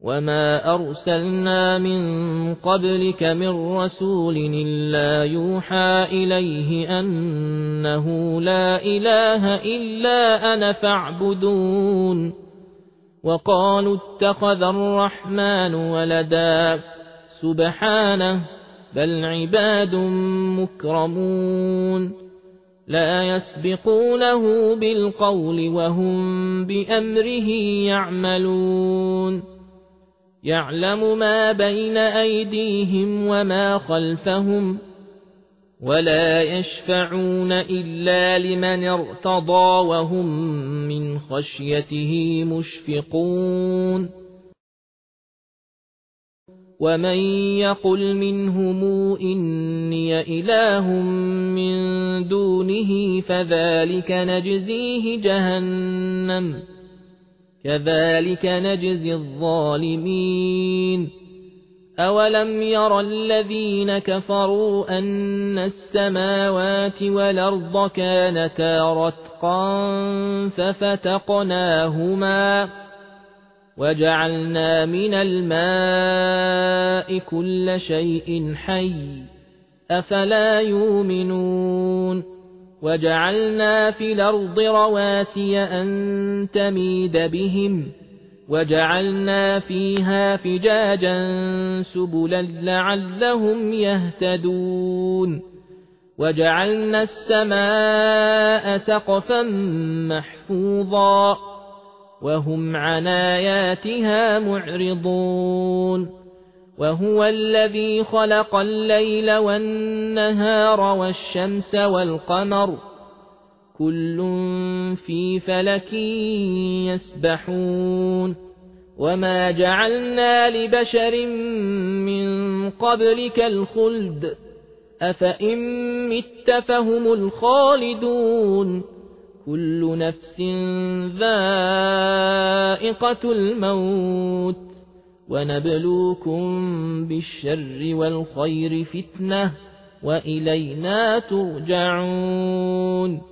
وما أرسلنا من قبلك من رسول إلا يوحى إليه أنه لا إله إلا أنا فاعبدون وقالوا اتخذ الرحمن ولدا سبحانه بل عباد مكرمون لا يسبقونه بالقول وهم بأمره يعملون يعلم ما بين أيديهم وما خلفهم ولا يشفعون إلا لمن ارتضى وهم من خشيته مشفقون ومن يقل منهم إني إله من دونه فذلك نجزيه جهنم كذلك نجزي الظالمين أولم ير الذين كفروا أن السماوات والأرض كانتا رتقا ففتقناهما وجعلنا من الماء كل شيء حي أفلا يؤمنون وجعلنا في الأرض رواسي أن تميد بهم وجعلنا فيها فجاجا سبلا لعلهم يهتدون وجعلنا السماء سقفا محفوظا وهم عن آياتها معرضون وهو الذي خلق الليل والنهار والشمس والقمر كل في فلك يسبحون وما جعلنا لبشر من قبلك الخلد أفإن مت فهم الخالدون كل نفس ذائقة الموت ونبلوكم بالشر والخير فتنة وإلينا ترجعون